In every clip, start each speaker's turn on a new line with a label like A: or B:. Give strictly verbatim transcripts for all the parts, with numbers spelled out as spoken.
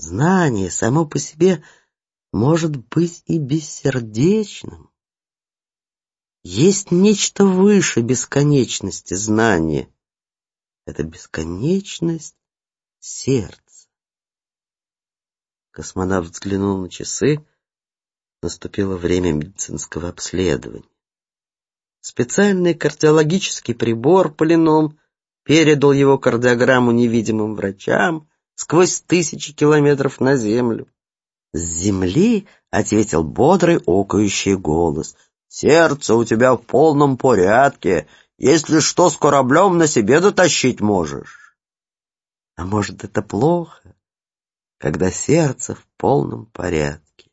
A: Знание само по себе может быть и бессердечным. Есть нечто выше бесконечности знания. Это бесконечность сердца. Космонавт взглянул на часы. Наступило время медицинского обследования. Специальный кардиологический прибор Полином передал его кардиограмму невидимым врачам сквозь тысячи километров на Землю. С Земли ответил бодрый окающий голос. «Сердце у тебя в полном порядке. Если что, с кораблем на себе дотащить можешь». А может, это плохо, когда сердце в полном порядке?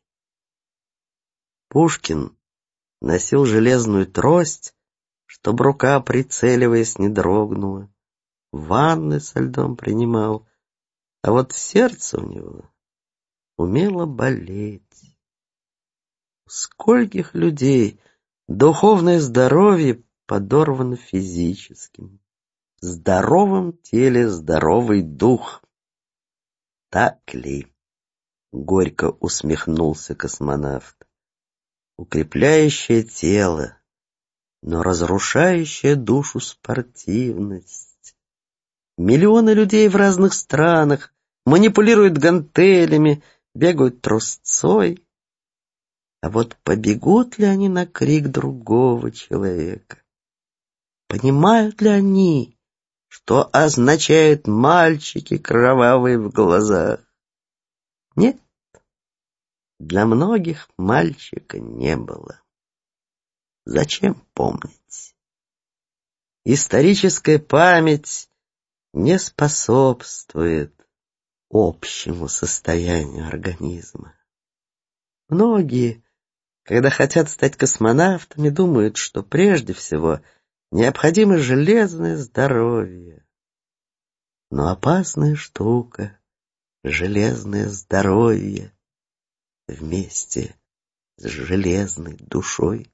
A: Пушкин носил железную трость, чтобы рука, прицеливаясь, не дрогнула. Ванны со льдом принимал, а вот сердце у него умело болеть. У скольких людей духовное здоровье подорвано физическим. В здоровом теле здоровый дух. Так ли? Горько усмехнулся космонавт. Укрепляющее тело, но разрушающая душу спортивность. Миллионы людей в разных странах манипулируют гантелями, бегают трусцой. А вот побегут ли они на крик другого человека? Понимают ли они, что означают мальчики кровавые в глазах? Нет, для многих мальчика не было. Зачем помнить? Историческая память не способствует общему состоянию организма. Многие, когда хотят стать космонавтами, думают, что прежде всего необходимо железное здоровье. Но опасная штука — железное здоровье вместе с железной душой.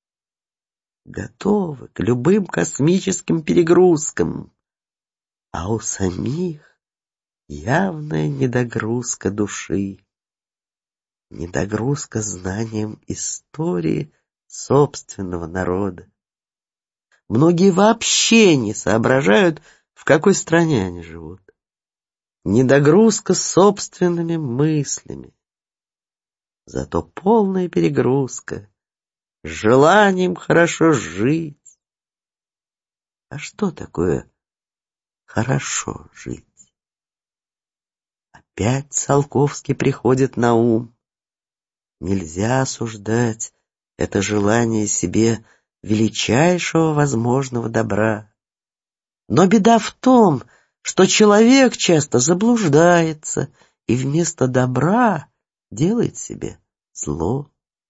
A: Готовы к любым космическим перегрузкам, а у самих явная недогрузка души, недогрузка знанием истории собственного народа. Многие вообще не соображают, в какой стране они живут. Недогрузка собственными мыслями. Зато полная перегрузка желанием хорошо жить. А что такое хорошо жить? Опять Циолковский приходит на ум. Нельзя осуждать это желание себе величайшего возможного добра. Но беда в том, что человек часто заблуждается и вместо добра делает себе зло.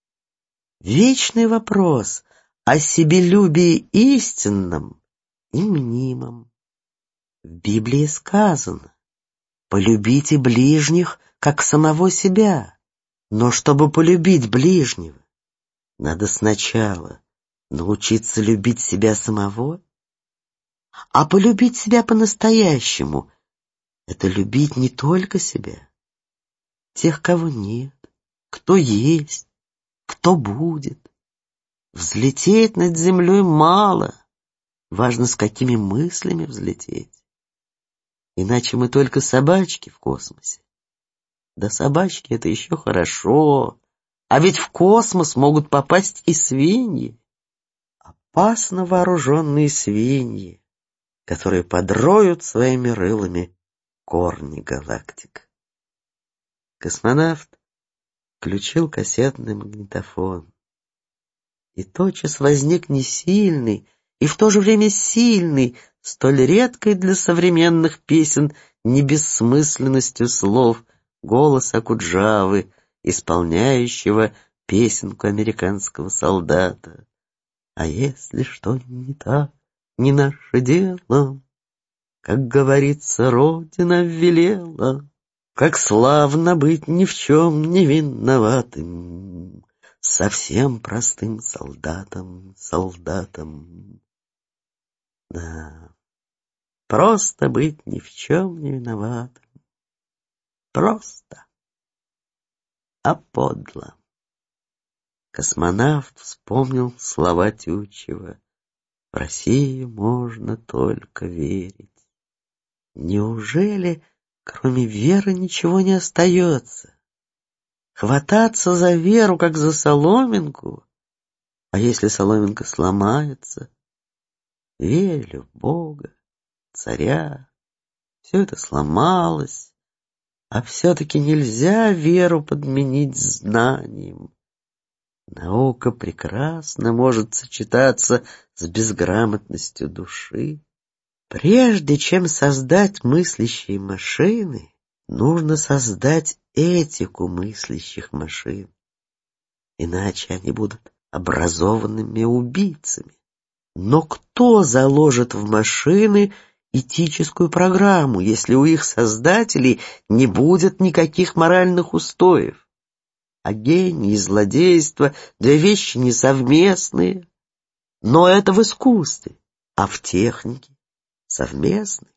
A: Вечный вопрос о себелюбии истинном и мнимом. В Библии сказано: полюбите ближних, как самого себя. Но чтобы полюбить ближнего, надо сначала научиться любить себя самого. А полюбить себя по-настоящему — это любить не только себя, тех, кого нет, кто есть, кто будет. Взлететь над землей мало, важно, с какими мыслями взлететь. Иначе мы только собачки в космосе. Да собачки — это еще хорошо, а ведь в космос могут попасть и свиньи. Опасно вооруженные свиньи, которые подроют своими рылами корни галактик. Космонавт включил кассетный магнитофон. И тотчас возник несильный и в то же время сильный, столь редкой для современных песен небессмысленностью слов, голос Окуджавы, исполняющего песенку американского солдата. А если что не так, не наше дело, как говорится, Родина велела. Как славно быть ни в чем не виноватым, совсем простым солдатом, солдатом. Да, просто быть ни в чем не виноватым. просто, а подло. Космонавт вспомнил слова Тютчева: «В Россию можно только верить». Неужели кроме веры ничего не остается? Хвататься за веру, как за соломинку? А если соломинка сломается? Верили в Бога, царя. Все это сломалось, а все-таки нельзя веру подменить знанием. Наука прекрасно может сочетаться с безграмотностью души. Прежде чем создать мыслящие машины, нужно создать этику мыслящих машин. Иначе они будут образованными убийцами. Но кто заложит в машины этическую программу, если у их создателей не будет никаких моральных устоев? А гений и злодейство — две вещи несовместные. Но это в искусстве, а в технике совместный.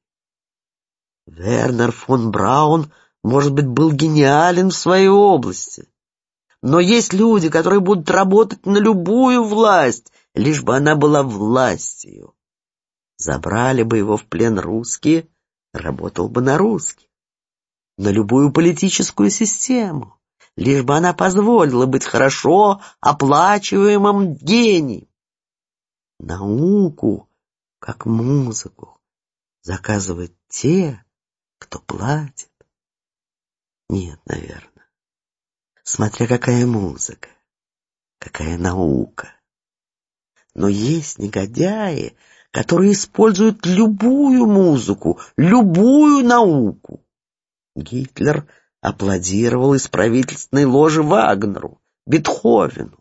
A: Вернер фон Браун, может быть, был гениален в своей области. Но есть люди, которые будут работать на любую власть, лишь бы она была властью. Забрали бы его в плен русские, работал бы на русских. На любую политическую систему, лишь бы она позволила быть хорошо оплачиваемым гением. Науку, как музыку, заказывают те, кто платит? Нет, наверное. Смотря какая музыка, какая наука. Но есть негодяи, которые используют любую музыку, любую науку. Гитлер аплодировал из правительственной ложи Вагнеру, Бетховену.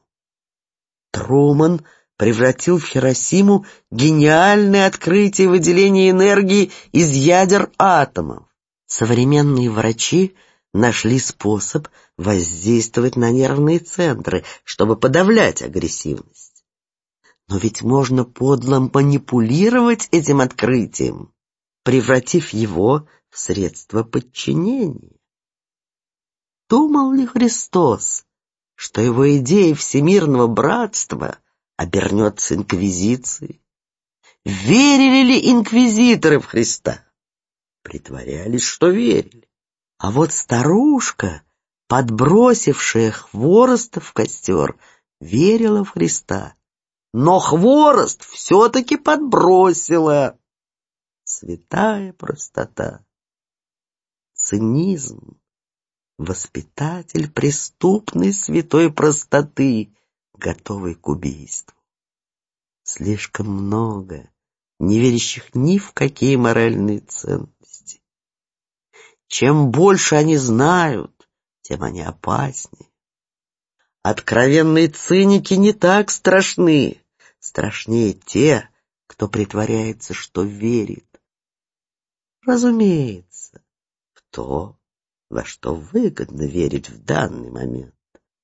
A: Труман превратил в Хиросиму гениальное открытие выделения энергии из ядер атомов. Современные врачи нашли способ воздействовать на нервные центры, чтобы подавлять агрессивность. Но ведь можно подло манипулировать этим открытием, превратив его в средство подчинения. Думал ли Христос, что его идея всемирного братства обернется инквизицией? Верили ли инквизиторы в Христа? Притворялись, что верили. А вот старушка, подбросившая хворост в костер, верила в Христа. Но хворост все-таки подбросила. Святая простота. Цинизм. Воспитатель преступной святой простоты, готовый к убийству. Слишком много не верящих ни в какие моральные ценности. Чем больше они знают, тем они опаснее. Откровенные циники не так страшны. Страшнее те, кто притворяется, что верит. Разумеется, в то, во что выгодно верить в данный момент.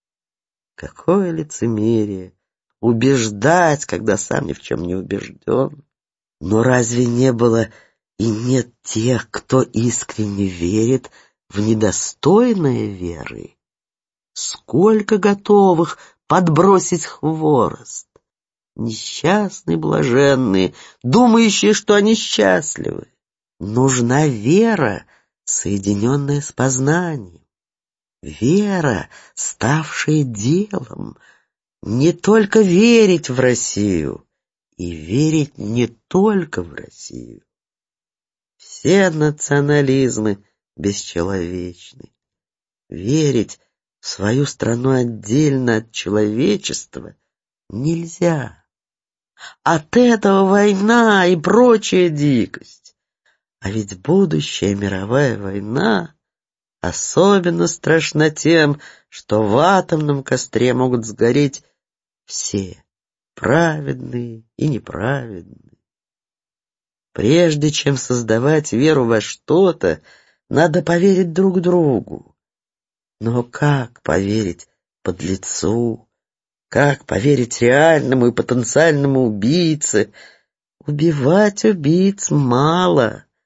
A: Какое лицемерие убеждать, когда сам ни в чем не убежден. Но разве не было и нет тех, кто искренне верит в недостойное веры? Сколько готовых подбросить хворост? Несчастные, блаженные, думающие, что они счастливы. Нужна вера, соединенная с познанием. Вера, ставшая делом. Не только верить в Россию, и верить не только в Россию. Все национализмы бесчеловечны. Верить в свою страну отдельно от человечества нельзя. От этого война и прочая дикость. А ведь будущая мировая война особенно страшна тем, что в атомном костре могут сгореть все, праведные и неправедные. Прежде чем создавать веру во что-то, надо поверить друг другу. Но как поверить подлецу? Как поверить реальному и потенциальному убийце? Убивать убийц мало.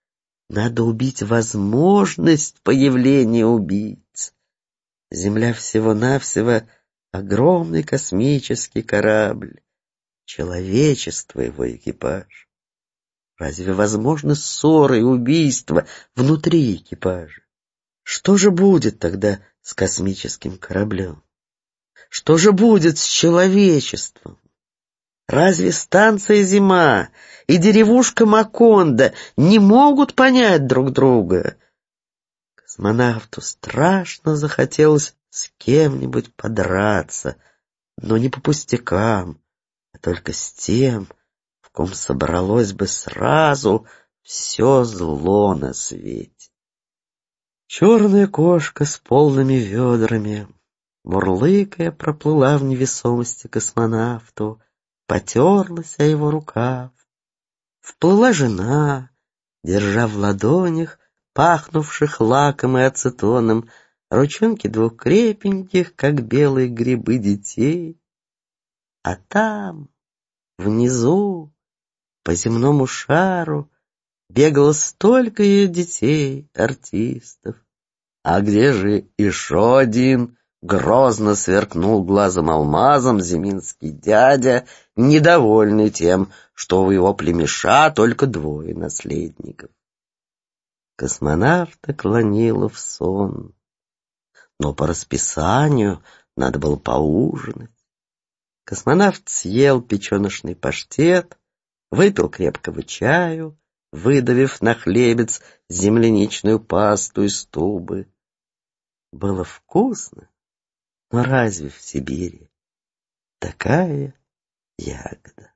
A: Надо убить возможность появления убийц. Земля всего-навсего огромный космический корабль. Человечество его экипаж. Разве возможны ссоры и убийства внутри экипажа? Что же будет тогда с космическим кораблем? Что же будет с человечеством? Разве станция Зима и деревушка Макондо не могут понять друг друга? Космонавту страшно захотелось с кем-нибудь подраться, но не по пустякам, а только с тем, в ком собралось бы сразу все зло на свете. Черная кошка с полными ведрами, мурлыкая, проплыла в невесомости космонавту, потерлась о его рукав. Вплыла жена, держа в ладонях, пахнувших лаком и ацетоном, ручонки двух крепеньких, как белые грибы, детей. А там, внизу, по земному шару, бегало столько ее детей, артистов. А где же еще один? Грозно сверкнул глазом алмазом зиминский дядя, недовольный тем, что у его племеша только двое наследников. Космонавта клонило в сон, но по расписанию надо было поужинать. Космонавт съел печеночный паштет, выпил крепкого чаю, выдавив на хлебец земляничную пасту из тубы. Было вкусно, но разве в Сибири такая ягода?